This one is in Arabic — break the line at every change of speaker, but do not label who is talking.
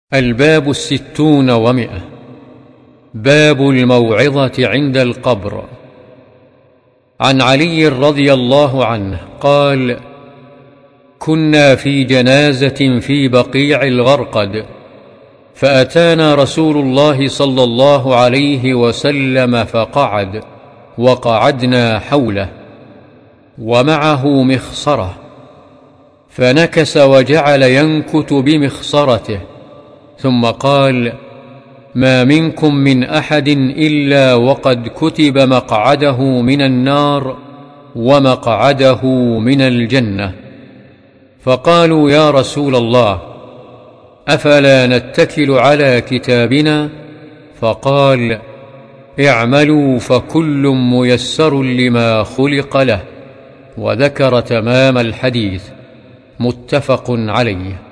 الباب 60 و100. باب الموعظة عند القبر. عن علي رضي الله عنه قال: كنا في جنازة في بقيع الغرقد، فأتانا رسول الله صلى الله عليه وسلم فقعد، وقعدنا حوله، ومعه مخصرة، فنكس وجعل ينكت بمخصرته، ثم قال: ما منكم من أحد إلا وقد كتب مقعده من النار ومقعده من الجنة. فقالوا: يا رسول الله، أفلا نتكل على كتابنا؟ فقال: اعملوا فكل ميسر لما خلق له. وذكر تمام الحديث. متفق عليه.